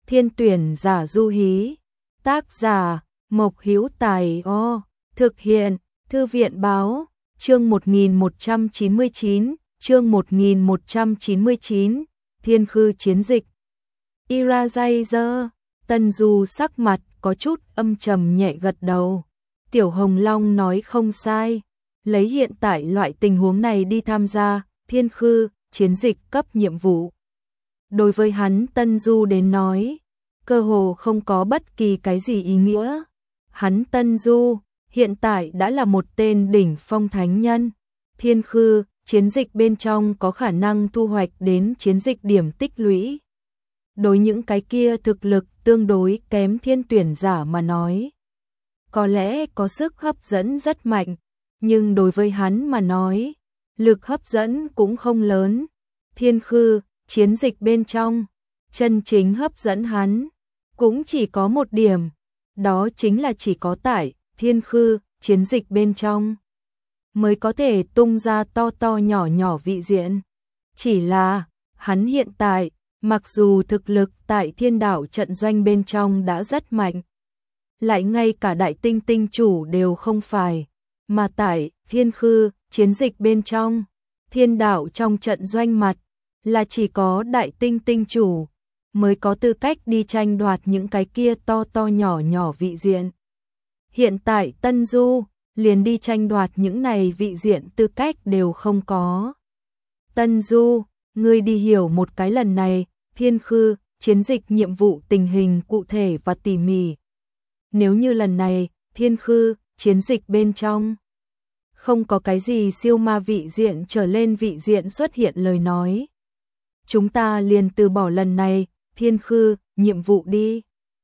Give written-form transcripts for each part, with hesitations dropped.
Thiên tuyển giả du hí. Tác giả Mộc Hữu Tài. Thực hiện Thư viện báo. Chương 1199, Thiên Khư chiến dịch. Irajazer. Tân Du sắc mặt có chút âm trầm nhẹ gật đầu. Tiểu Hồng Long nói không sai. Lấy hiện tại loại tình huống này đi tham gia Thiên Khư chiến dịch cấp nhiệm vụ. Đối với hắn Tân Du đến nói, cơ hồ không có bất kỳ cái gì ý nghĩa. Hắn Tân Du hiện tại đã là một tên đỉnh phong thánh nhân. Thiên Khư chiến dịch bên trong có khả năng thu hoạch đến chiến dịch điểm tích lũy. Đối những cái kia thực lực tương đối kém thiên tuyển giả mà nói, có lẽ có sức hấp dẫn rất mạnh, nhưng đối với hắn mà nói, lực hấp dẫn cũng không lớn. Thiên Khư chiến dịch bên trong, chân chính hấp dẫn hắn cũng chỉ có một điểm, đó chính là chỉ có tại Thiên Khư chiến dịch bên trong mới có thể tung ra to to nhỏ nhỏ vị diện. Chỉ là hắn hiện tại, mặc dù thực lực tại Thiên Đạo trận doanh bên trong đã rất mạnh, lại ngay cả đại tinh tinh chủ đều không phải, mà tại Thiên Khư chiến dịch bên trong, Thiên Đạo trong trận doanh mặt là chỉ có đại tinh tinh chủ mới có tư cách đi tranh đoạt những cái kia to to nhỏ nhỏ vị diện. Hiện tại Tân Du liền đi tranh đoạt những này vị diện tư cách đều không có. Tân Du, ngươi đi hiểu một cái lần này Thiên Khư chiến dịch nhiệm vụ tình hình cụ thể và tỉ mỉ. Nếu như lần này Thiên Khư chiến dịch bên trong không có cái gì siêu ma vị diện trở lên vị diện xuất hiện lời nói, chúng ta liền từ bỏ lần này Thiên Khư nhiệm vụ đi.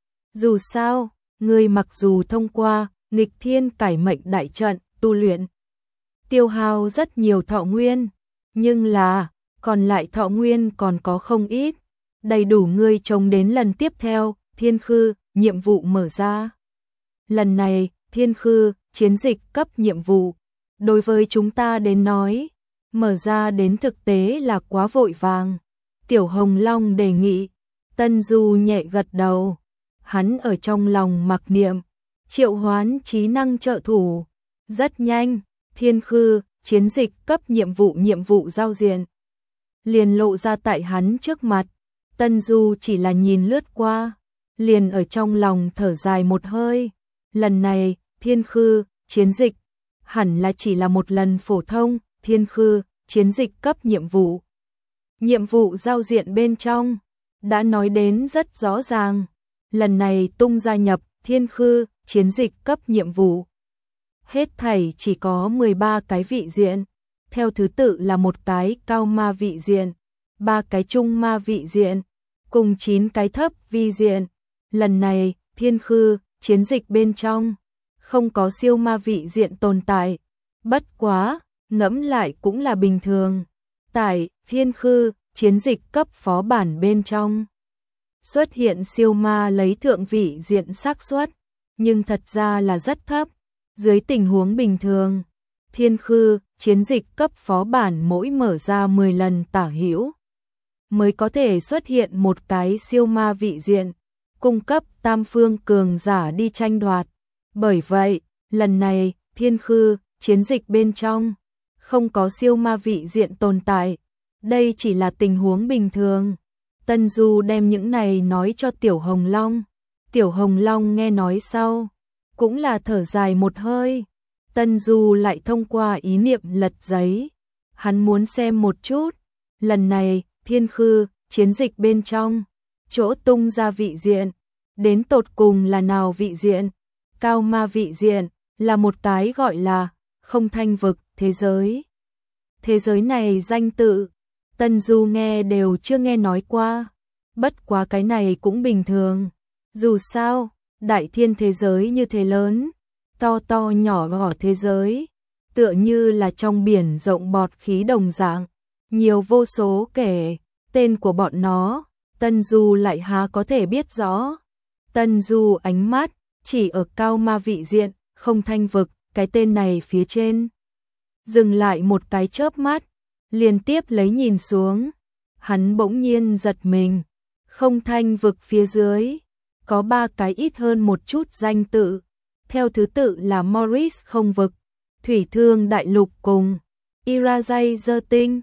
Dù sao, ngươi mặc dù thông qua nghịch thiên cải mệnh đại trận tu luyện, tiêu hao rất nhiều thọ nguyên, nhưng là còn lại thọ nguyên còn có không ít, đầy đủ ngươi chống đến lần tiếp theo Thiên Khư nhiệm vụ mở ra. Lần này Thiên Khư chiến dịch cấp nhiệm vụ, đối với chúng ta đến nói, mở ra đến thực tế là quá vội vàng. Tiểu Hồng Long đề nghị. Tân Du nhẹ gật đầu. Hắn ở trong lòng mặc niệm, triệu hoán trí năng trợ thủ. Rất nhanh, Thiên Khư chiến dịch cấp nhiệm vụ giao diện liền lộ ra tại hắn trước mặt. Tân Du chỉ là nhìn lướt qua, liền ở trong lòng thở dài một hơi. Lần này Thiên Khư chiến dịch hẳn là chỉ là một lần phổ thông Thiên Khư chiến dịch cấp nhiệm vụ. Nhiệm vụ giao diện bên trong đã nói đến rất rõ ràng, lần này tung gia nhập Thiên Khư chiến dịch cấp nhiệm vụ. Hết thảy chỉ có 13 cái vị diện, theo thứ tự là một cái cao ma vị diện, 3 cái trung ma vị diện, cùng 9 cái thấp vi diện. Lần này Thiên Khư chiến dịch bên trong không có siêu ma vị diện tồn tại, bất quá, ngẫm lại cũng là bình thường. Tại Thiên Khư chiến dịch cấp phó bản bên trong xuất hiện siêu ma lấy thượng vị diện xác suất, nhưng thật ra là rất thấp. Dưới tình huống bình thường, Thiên Khư chiến dịch cấp phó bản mỗi mở ra 10 lần tả hữu mới có thể xuất hiện một cái siêu ma vị diện, cung cấp tam phương cường giả đi tranh đoạt. Bởi vậy, lần này Thiên Khư chiến dịch bên trong không có siêu ma vị diện tồn tại. Đây chỉ là tình huống bình thường. Tân Du đem những này nói cho Tiểu Hồng Long. Tiểu Hồng Long nghe nói sau, cũng là thở dài một hơi. Tân Du lại thông qua ý niệm lật giấy. Hắn muốn xem một chút, lần này Thiên Khư chiến dịch bên trong, chỗ tung ra vị diện, đến tột cùng là nào vị diện. Cao ma vị diện, là một cái gọi là không thanh vực thế giới. Thế giới này danh tự Tân Du nghe đều chưa nghe nói qua, bất quá cái này cũng bình thường. Dù sao, đại thiên thế giới như thế lớn, to to nhỏ nhỏ thế giới, tựa như là trong biển rộng bọt khí đồng dạng, nhiều vô số kể, tên của bọn nó, Tân Du lại há có thể biết rõ. Tân Du ánh mắt chỉ ở cao ma vị diện, không thanh vực, cái tên này phía trên. Dừng lại một cái chớp mắt, liên tiếp lấy nhìn xuống, hắn bỗng nhiên giật mình, Không thanh vực phía dưới, có 3 cái ít hơn một chút danh tự, theo thứ tự là Morris không vực, Thủy Thương đại lục cùng Irajayzer tinh.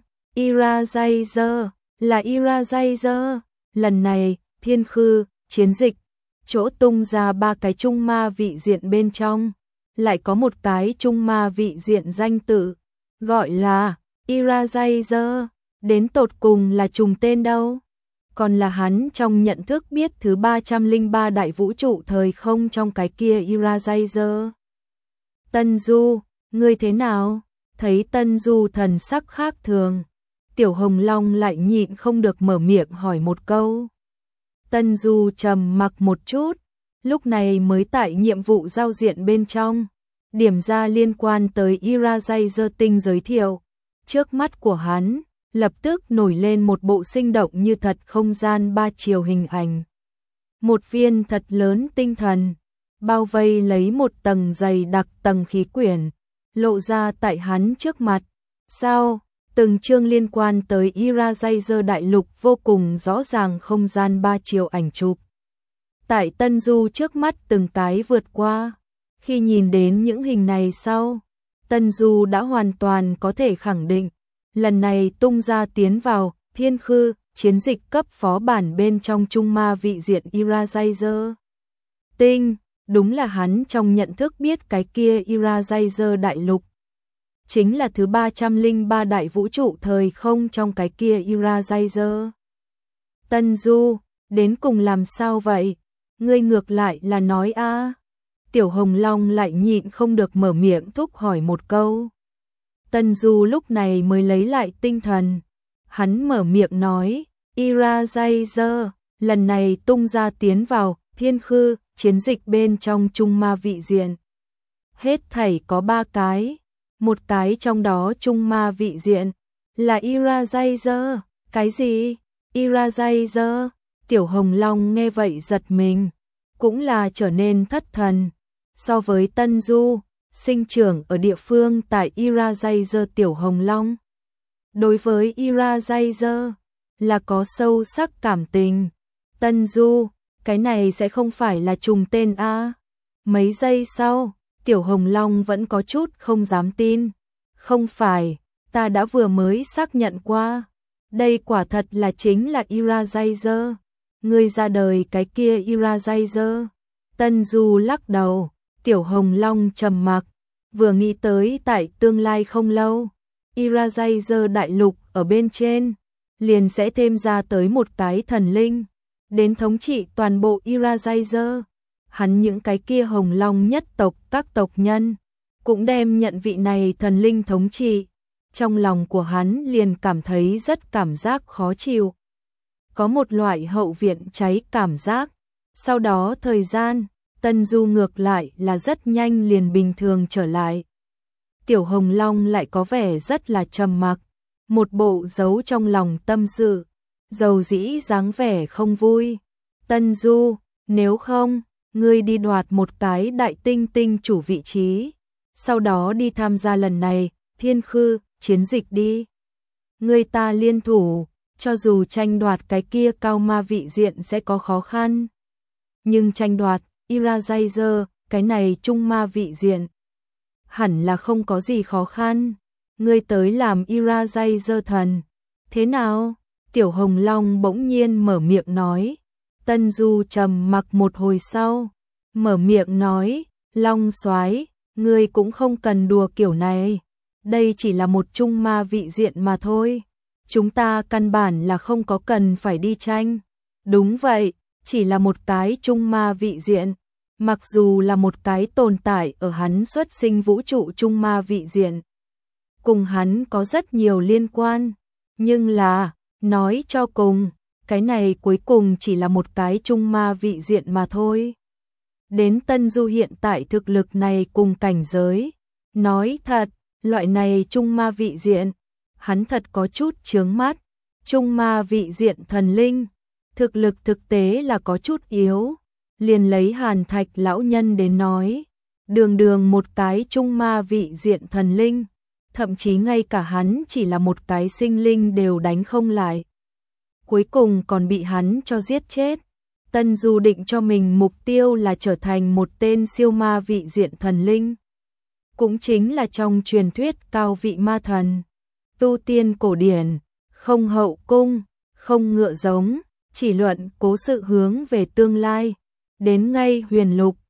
Irajayzer là Irajayzer, lần này Thiên Khư chiến dịch chỗ tung ra 3 cái trung ma vị diện bên trong, lại có một cái trung ma vị diện danh tự, gọi là Irajayzer, đến tột cùng là trùng tên đâu? Còn là hắn trong nhận thức biết thứ 303 đại vũ trụ thời không trong cái kia Irajayzer. Tân Du, ngươi thế nào? Thấy Tân Du thần sắc khác thường, Tiểu Hồng Long lại nhịn không được mở miệng hỏi một câu. Tân Du trầm mặc một chút, lúc này mới tại nhiệm vụ giao diện bên trong, điểm ra liên quan tới Irajayzer tinh giới thiệu. Trước mắt của hắn lập tức nổi lên một bộ sinh động như thật không gian 3 chiều hình ảnh. Một viên thật lớn tinh thần, bao vây lấy một tầng dày đặc tầng khí quyển, lộ ra tại hắn trước mặt. Sau, từng chương liên quan tới Irajayzer đại lục vô cùng rõ ràng không gian 3 chiều ảnh chụp. Tại Tân Du trước mắt từng cái vượt qua, khi nhìn đến những hình này sau, Tân Du đã hoàn toàn có thể khẳng định, lần này tung ra tiến vào Thiên Khư chiến dịch cấp phó bản bên trong trung ma vị diện Irajayzer tinh, đúng là hắn trong nhận thức biết cái kia Irajayzer đại lục chính là thứ 303 đại vũ trụ thời không trong cái kia Irajayzer. Tân Du, đến cùng làm sao vậy? Ngươi ngược lại là nói a. Tiểu Hồng Long lại nhịn không được mở miệng thúc hỏi một câu. Tân Du lúc này mới lấy lại tinh thần. Hắn mở miệng nói, Irajayzer, lần này tung ra tiến vào Thiên Khư chiến dịch bên trong trung ma vị diện. Hết thảy có 3 cái. Một cái trong đó trung ma vị diện là Irajayzer. Cái gì? Irajayzer? Tiểu Hồng Long nghe vậy giật mình, cũng là trở nên thất thần. So với Tân Du, sinh trưởng ở địa phương tại Irajayzer Tiểu Hồng Long, đối với Irajayzer là có sâu sắc cảm tình. Tân Du, cái này sẽ không phải là trùng tên a? Mấy giây sau, Tiểu Hồng Long vẫn có chút không dám tin. Không phải, ta đã vừa mới xác nhận qua. Đây quả thật là chính là Irajayzer. Ngươi ra đời cái kia Irajayzer. Tân Du lắc đầu, Tiểu Hồng Long trầm mặc, vừa nghĩ tới tại tương lai không lâu, Irajayzer đại lục ở bên trên, liền sẽ thêm ra tới một cái thần linh, đến thống trị toàn bộ Irajayzer. Hắn những cái kia Hồng Long nhất tộc các tộc nhân cũng đem nhận vị này thần linh thống trị. Trong lòng của hắn liền cảm thấy rất cảm giác khó chịu. Có một loại hậu viện cháy cảm giác. Sau đó thời gian, Tân Du ngược lại là rất nhanh liền bình thường trở lại. Tiểu Hồng Long lại có vẻ rất là trầm mặc, một bộ giấu trong lòng tâm sự, dầu dĩ dáng vẻ không vui. Tân Du, nếu không, ngươi đi đoạt một cái đại tinh tinh chủ vị trí, sau đó đi tham gia lần này Thiên Khư chiến dịch đi. Ngươi ta liên thủ, cho dù tranh đoạt cái kia cao ma vị diện sẽ có khó khăn, nhưng tranh đoạt Irajayzer, cái này trung ma vị diện, hẳn là không có gì khó khăn. Ngươi tới làm Irajayzer thần, thế nào? Tiểu Hồng Long bỗng nhiên mở miệng nói. Tân Du trầm mặc một hồi sau, mở miệng nói, Long soái, ngươi cũng không cần đùa kiểu này. Đây chỉ là một trung ma vị diện mà thôi. Chúng ta căn bản là không có cần phải đi tranh. Đúng vậy, chỉ là một cái trung ma vị diện. Mặc dù là một cái tồn tại ở hắn xuất sinh vũ trụ trung ma vị diện, cùng hắn có rất nhiều liên quan, nhưng là, nói cho cùng, cái này cuối cùng chỉ là một cái trung ma vị diện mà thôi. Đến Tân Du hiện tại thực lực này cùng cảnh giới, nói thật, loại này trung ma vị diện, hắn thật có chút chướng mắt. Trung ma vị diện thần linh, thực lực thực tế là có chút yếu. Liền lấy Hàn Thạch lão nhân đến nói, đường đường một cái trung ma vị diện thần linh, thậm chí ngay cả hắn chỉ là một cái sinh linh đều đánh không lại. cuối cùng còn bị hắn cho giết chết. Tân Du định cho mình mục tiêu là trở thành một tên siêu ma vị diện thần linh. Cũng chính là trong truyền thuyết cao vị ma thần. Tu tiên cổ điển, không hậu cung, không ngựa giống, chỉ luận cố sự hướng về tương lai. Đến ngay huyền lục,